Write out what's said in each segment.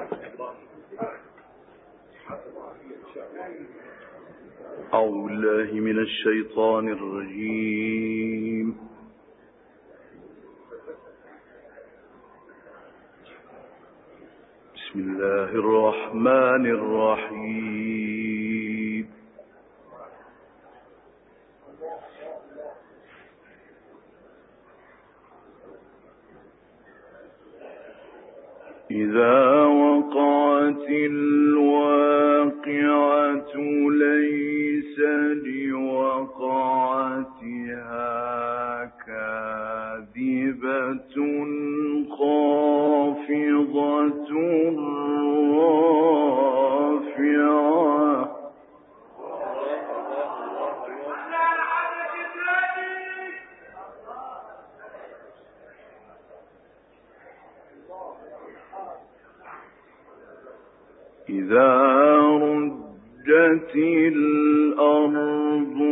أعوذ بالله من الشيطان الرجيم. بسم الله الرحمن الرحيم. إذا وقعت الواقعة ليس لوقعتها كاذبة خافضة رافعة إذا رجت الأرض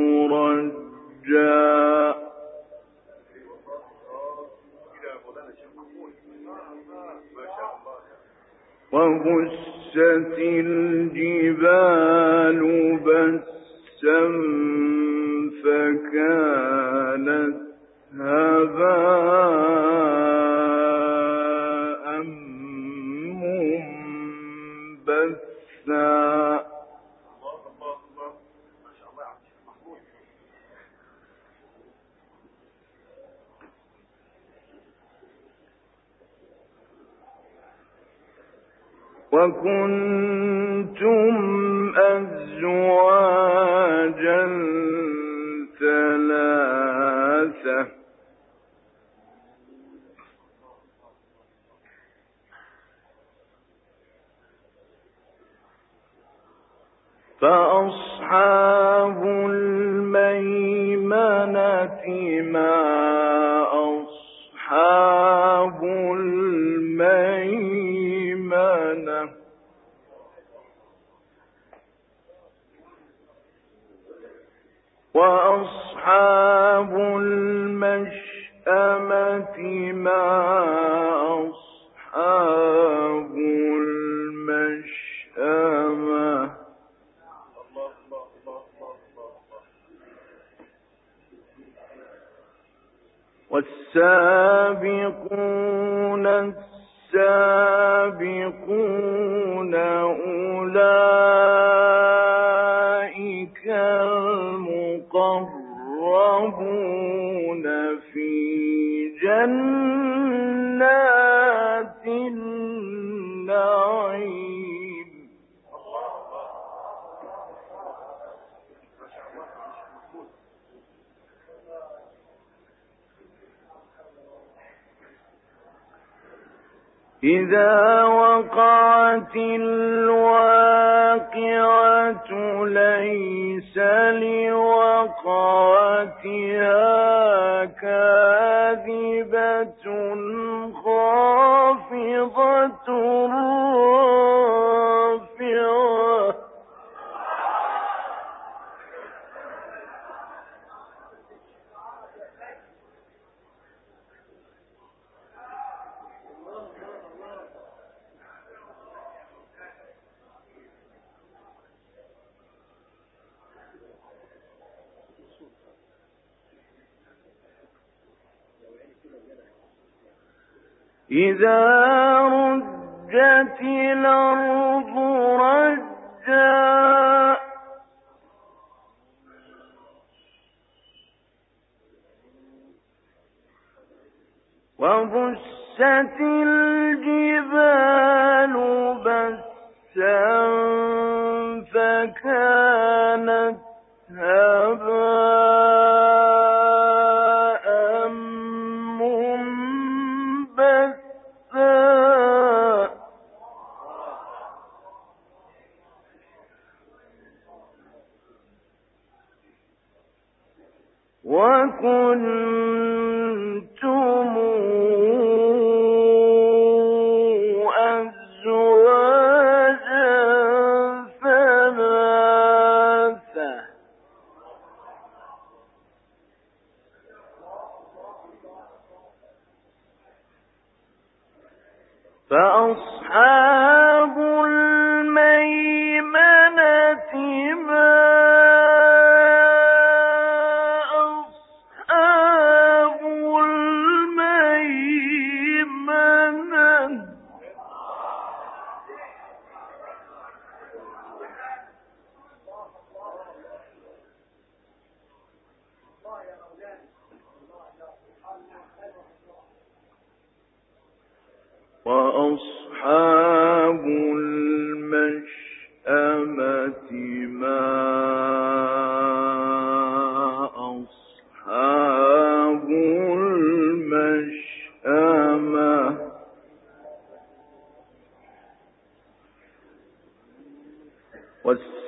رجا وبست الجبال بسا فكانت هباء منبثا وكنتم أزواجا ثلاثة فأصحاب الميمنة ما أصحاب الميمنة وأصحاب المشأمة ما أصحاب المشأمة والسابقون السابقون أولئك المقربون في جنات النعيم إذا وقعت الواقعة ليس لوقعتها كاذبة خافضة رافعة إذا رجت الأرض رجا وبست الجبال بسا فكانت هباء منبثا وكنتم أزواجا ثلاثة فأصحاب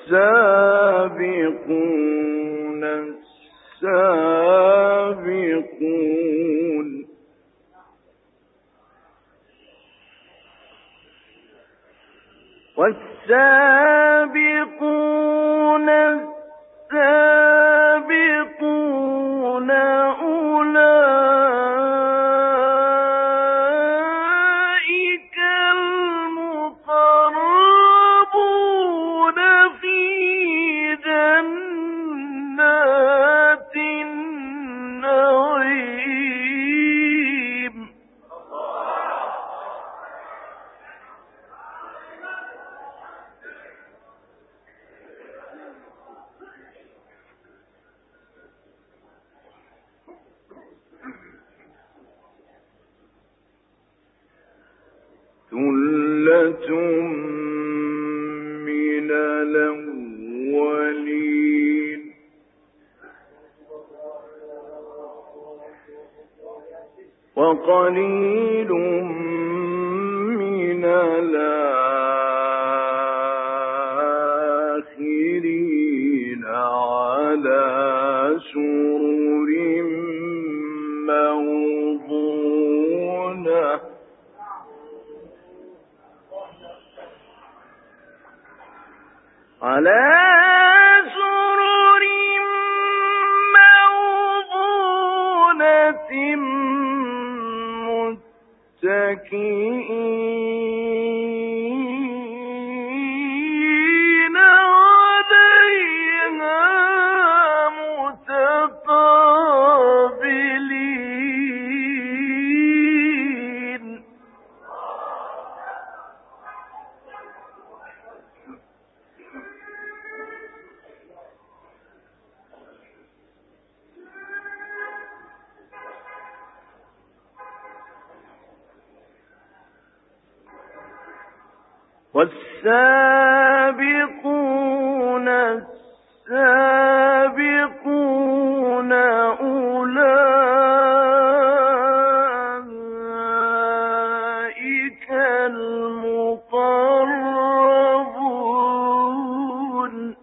والسابقون السابقون والسابقون السابقون أولئك المقربون في جنات النعيم ثُلَّةٌ مِّنَ الْأَوَّلِينَ وَقَلِيلٌ مِّنَ الْآخِرِينَ عَلَى سُرُرٍ مَّوْضُونَةٍ على سرر موضونة متكئين عليها متقابلين والسابقون السابقون أولئك المقربون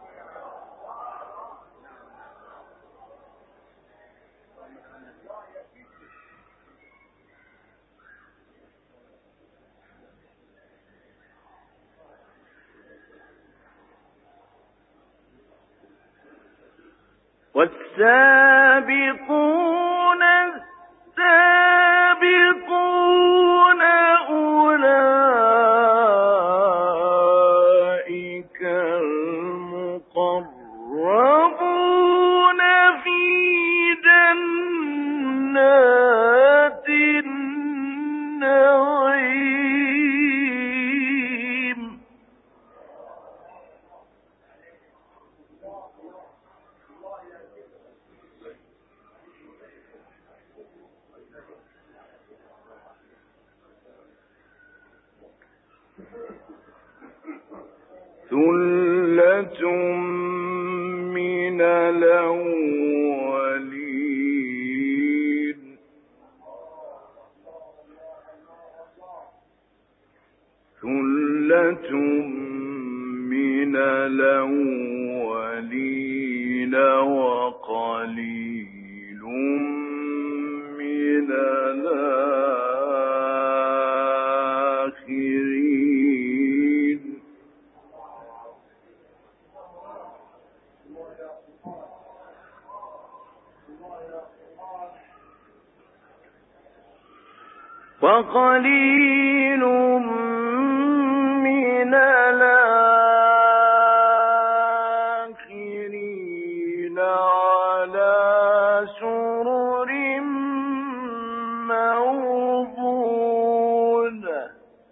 والسابقون السابقون أولئك المقربون في جنات النعيم ثُلَّةٌ مِّنَ الْأَوَّلِينَ ثُلَّةٌ مِّنَ الْأَوَّلِينَ وَقَلِيلٌ مِّنَ الْآخِرِينَ وَقَلِيلٌ مِّنَ الْآخِرِينَ عَلَى سُرُرٍ موضونة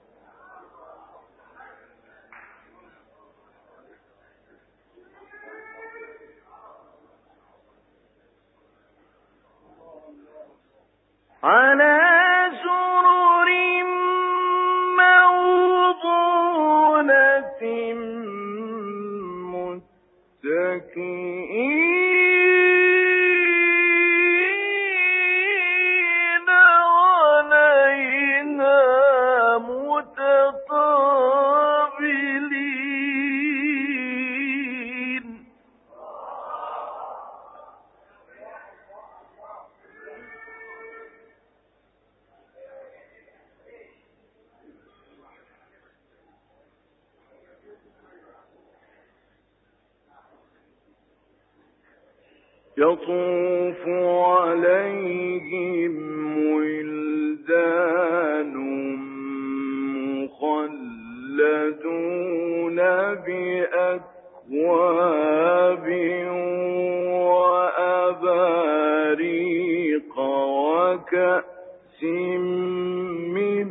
على سرر موضونة متكئين عليها متقابلين يطوف عليهم ولدان مخلدون بأكواب وأباريق وكأس من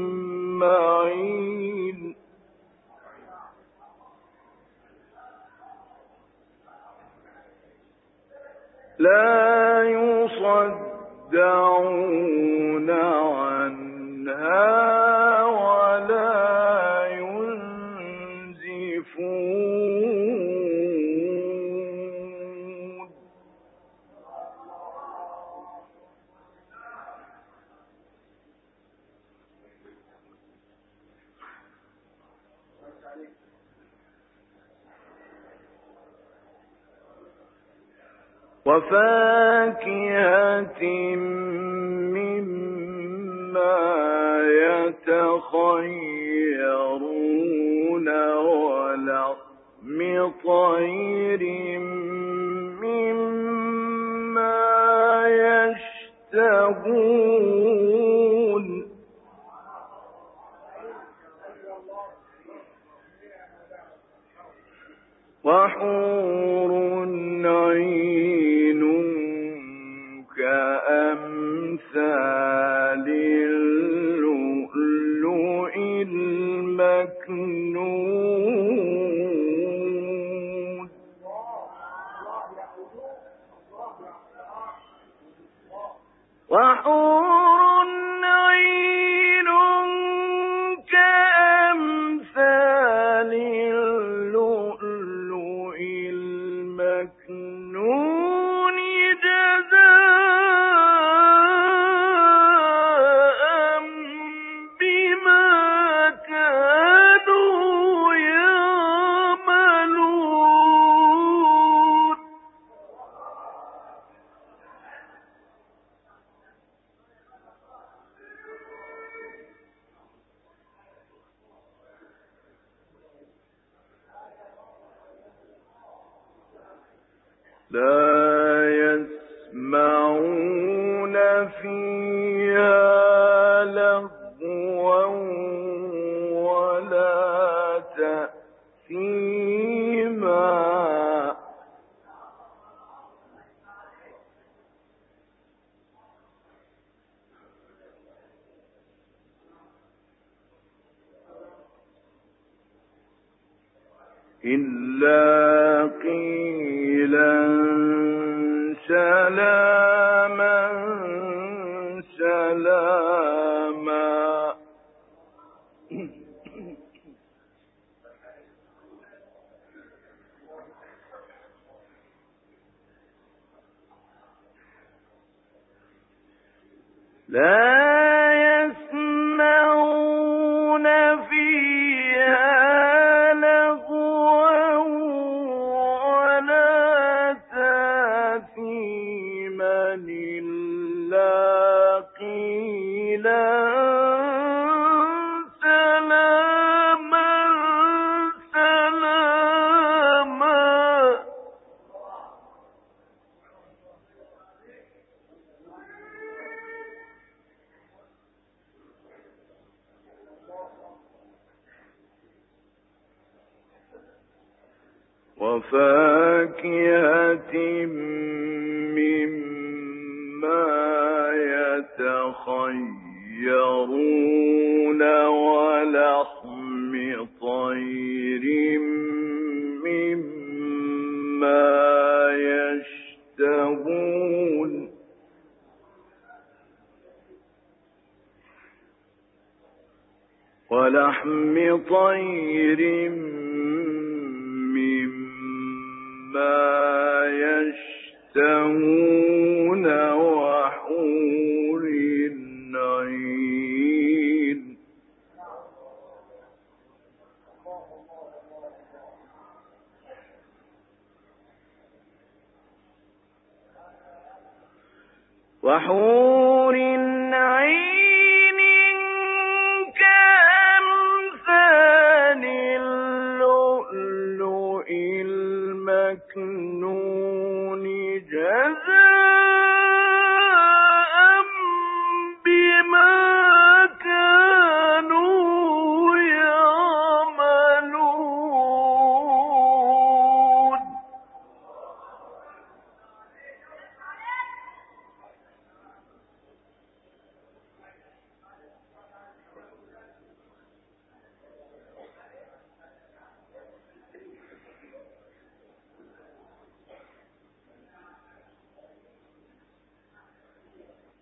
معين لا يصدعون عنها ولا ينزفون وفاكهة مما يتخيرون ولحم طير مما يشتهون وحور عين كأمثال اللؤلؤ المكنون وحور عين كأمثال اللؤلؤ المكنون جزاء بما كانوا يعملون لا يسمعون فيها لغوا ولا تأثيما إلا قيلا سلاما سلاما لا يسمعون فيها لغوا ولا تأثيما إلا قيلا سلاما سلاما وفاكهة مما يتخيرون ولحم طير مما يشتهون ولحم طير مما يشتهون وحور عين وحور عين كأمثال اللؤلؤ المكنون جزاء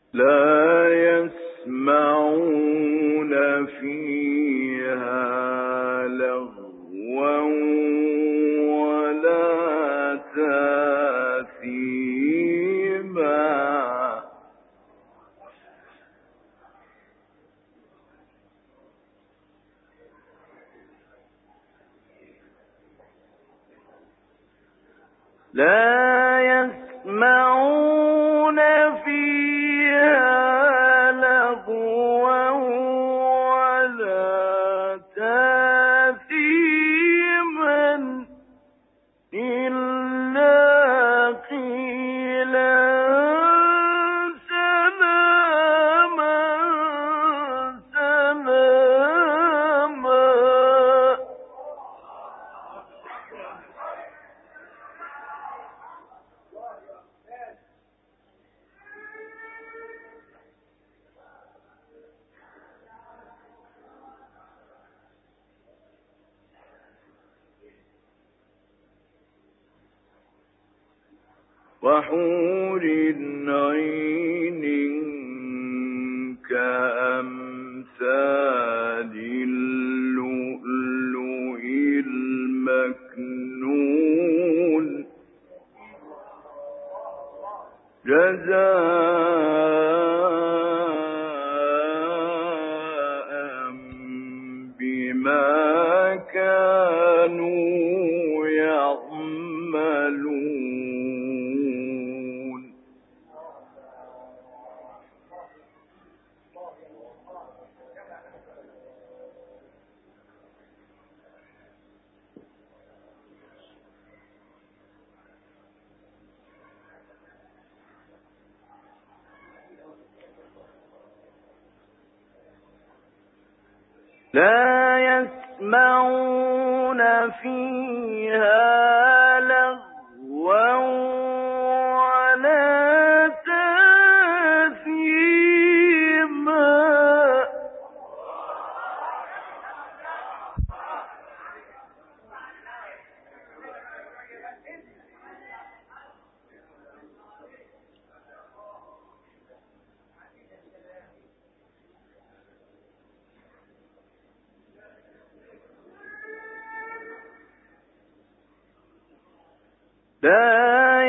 لا يسمعون فيها لغوا ولا تأثيما لا يسمعون فيها لغوا ولا تأثيما إلا قيلا سلاما سلاما وحور عين كأمثال اللؤلؤ المكنون جزاء بما كانوا يعملون لا يسمعون فيها لغوا ولا تأثيما لا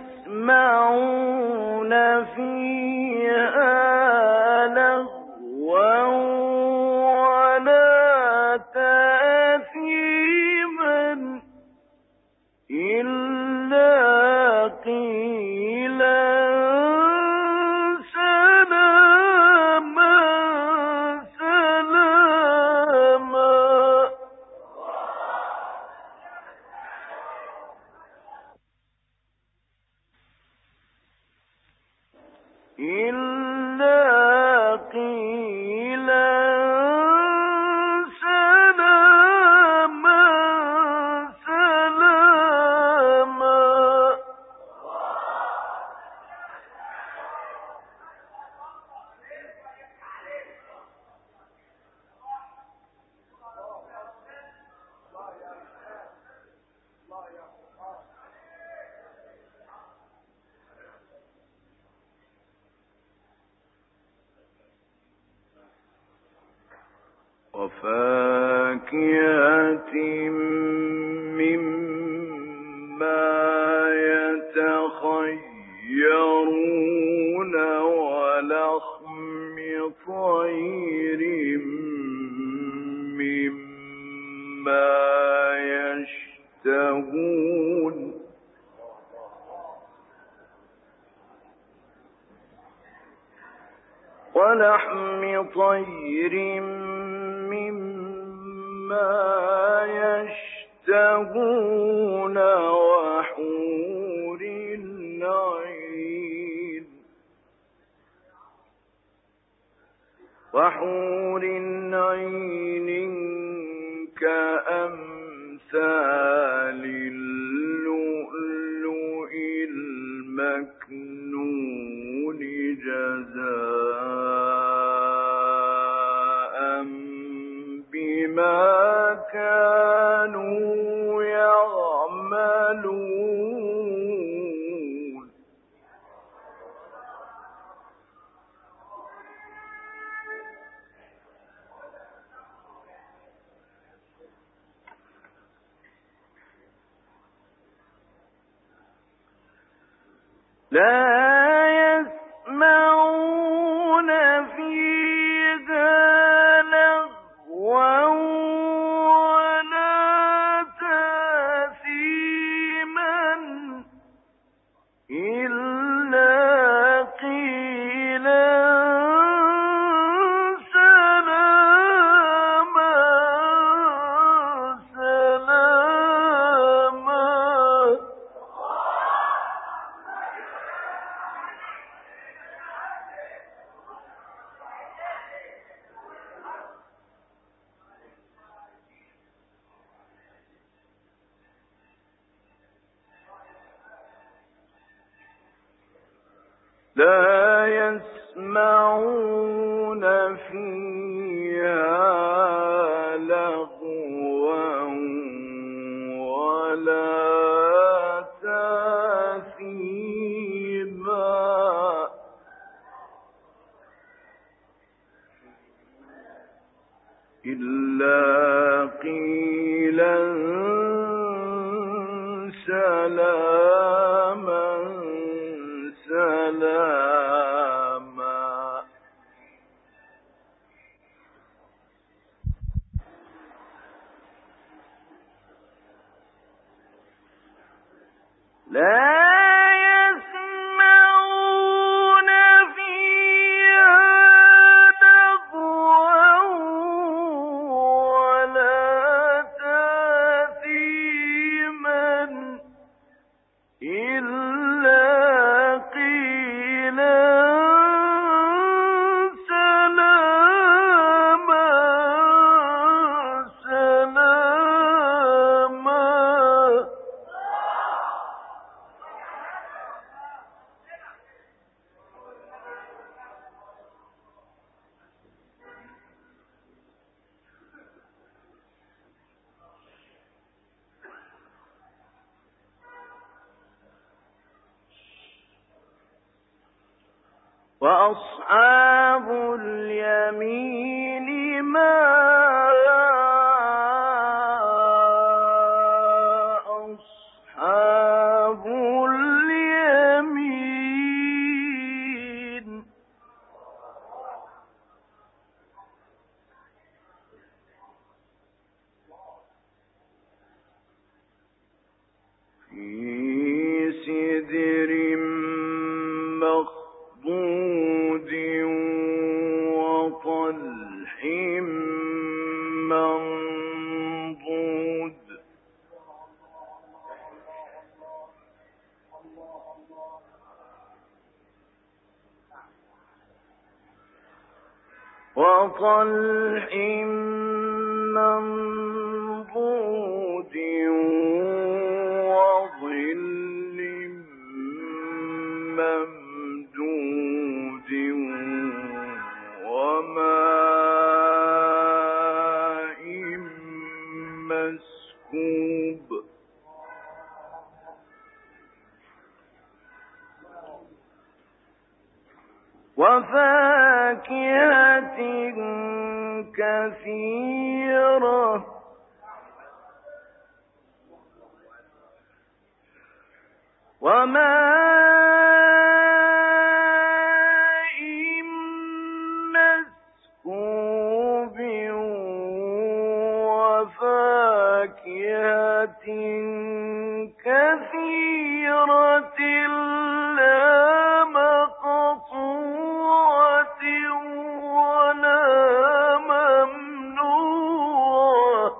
يسمعون فيها لغوا ولا تأثيما إلا قيلا سلاما سلاما إلا قيلا سلاما سلاما وفاكهة مما يتخيرون ولحم طير مما يشتهون ولحم طير مما يشتهون وحور عين كأمثال اللؤلؤ المكنون جزاء بما كانوا يعملون. لا يسمعون فيها لغوا ولا تأثيما إلا قيلا سلاما سلاما. لا يسمعون فيها لغوا ولا تأثيما إلا قيلا سلاما سلاما. لا يسمعون فيها لغوا ولا تأثيما إلا قيلا سلاما سلاما. وأصحاب اليمين ما أصحاب اليمين. في سدر مخضود وطلح منضود وطلح منضود وظل ممدود وماء مسكوب وفاكهة كثيرة وماء مسكوب وفاكهة كثيرة لا مقطوعة ولا ممنوعة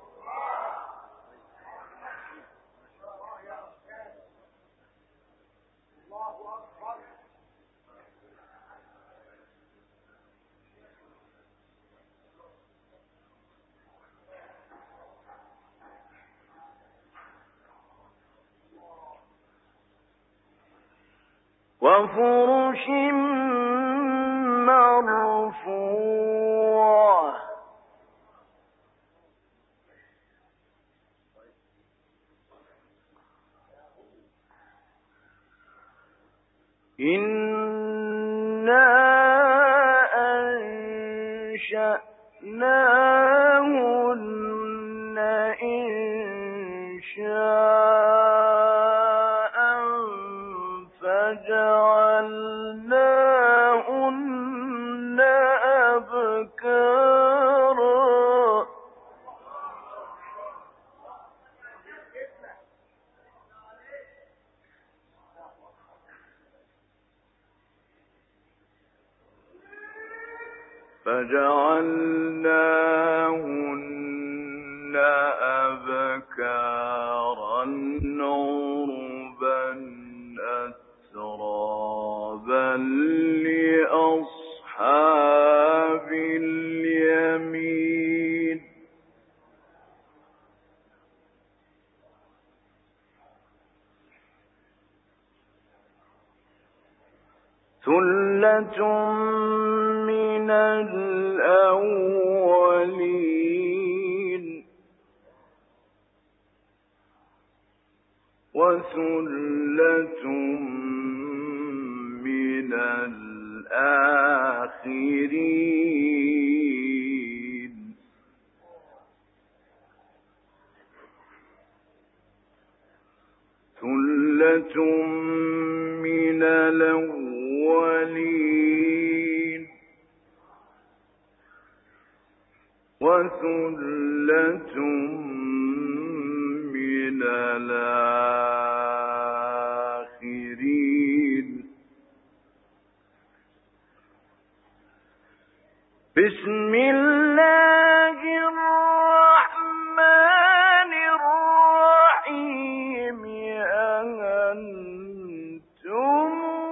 وفرش مرفوعة إنا أنشأناهن إنشاء فجعلناهن فجعلناهن أبكارا عربا أترابا لأصحاب اليمين ثلة من الأولين وثلة من الآخرين ثلة من الأولين وثلة من الآخرين بسم الله الرحمن الرحيم أنتم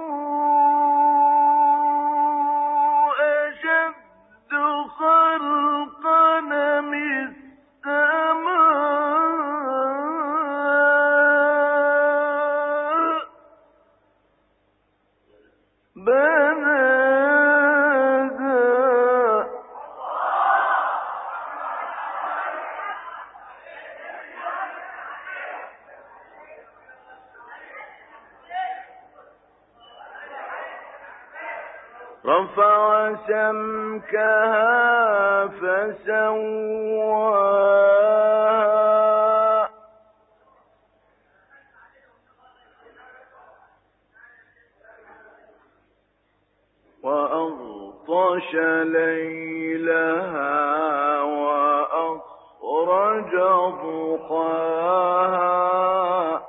أشد خلقا أم السماء بناها رفع سمكها فسواها وأغطش ليلها وأخرج ضحاها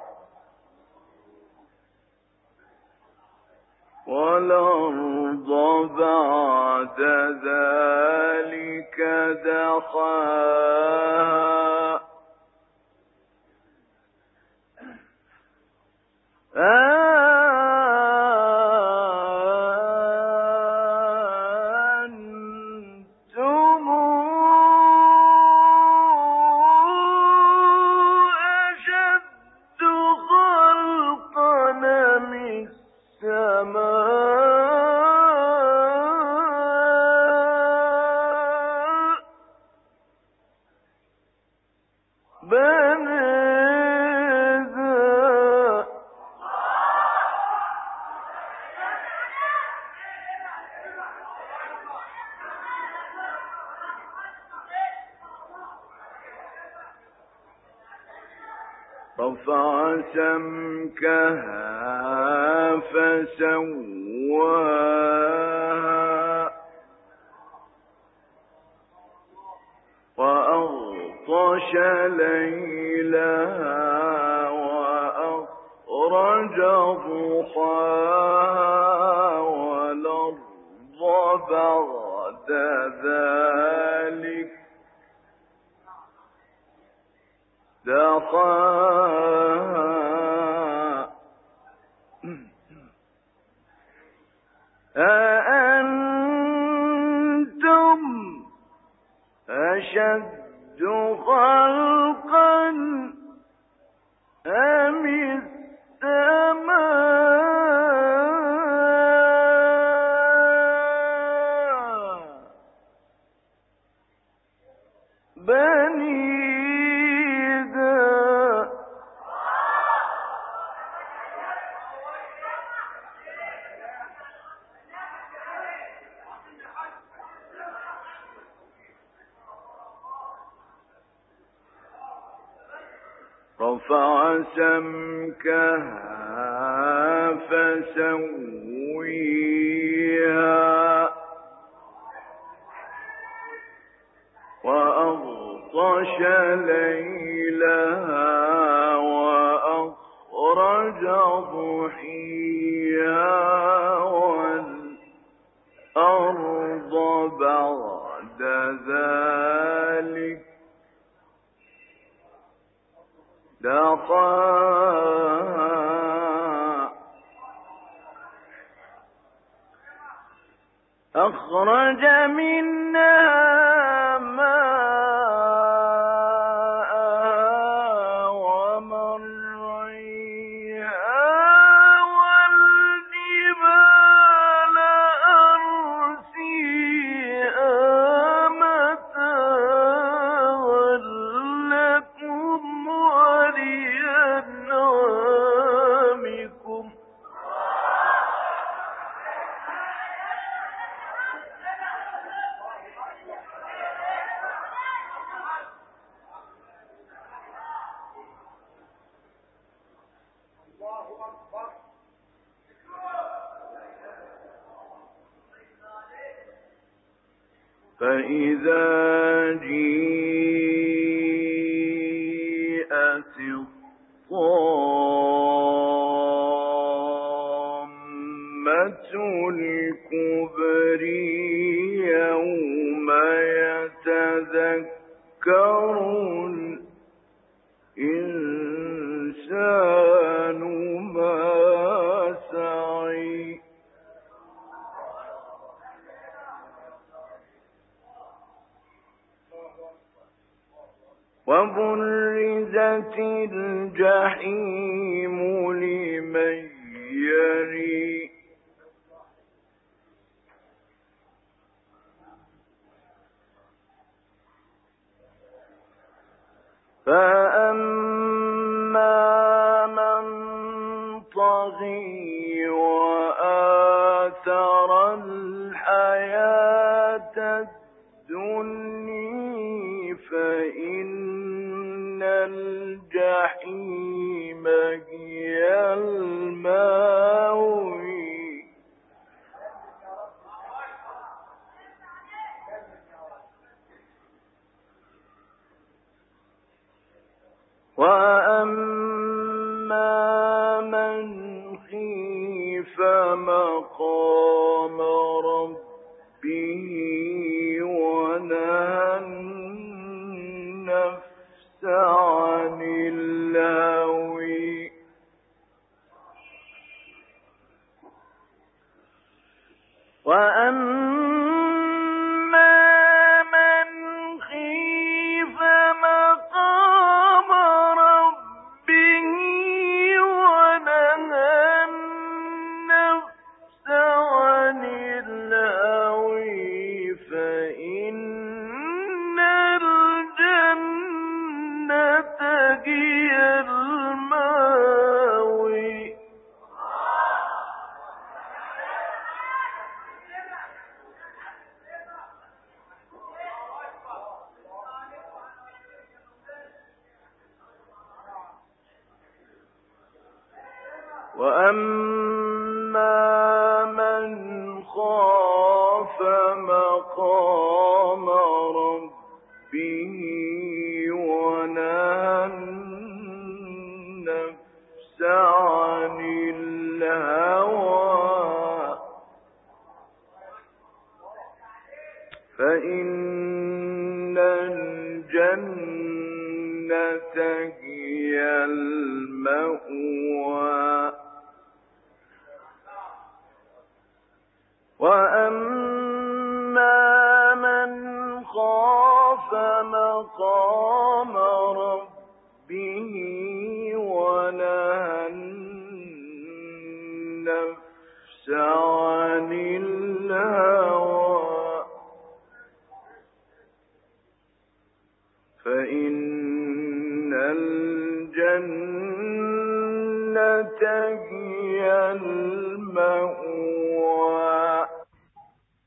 والأرض بعد ذلك دحاها أنتم أشد خلقا أم السماء بناها رفع سمكها فسواها وأغطش ليلها وأخرج ضحاها والأرض بعد ذلك دحاها أأنتم أشد خلقا أم السماء بنيها رفع سمكها فسويها وأغطش ليلها وأخرج ضحيها والأرض بعد ذلك أخرج منها ماءها ومرعيها والجبال أرسيها متاعا لكم ولأنعامكم فإذا جيءت الطامة الكبرى يوم يتذكر الإنسان ما سعى وبرزت الجحيم لمن يرى فأما من طغى وآثر الحياة الدنيا فإن الجحيم هي المأوى وأما من خيف مقام ربه ونهى النفس عن الهوى فإن الجنة هي المأوى وأما من خاف مقام ربه ونهى النفس عن الهوى فإن الجنة هي المأوى وأما من خاف مقام ربه ونهى النفس عن الهوى فإن الجنة هي المأوى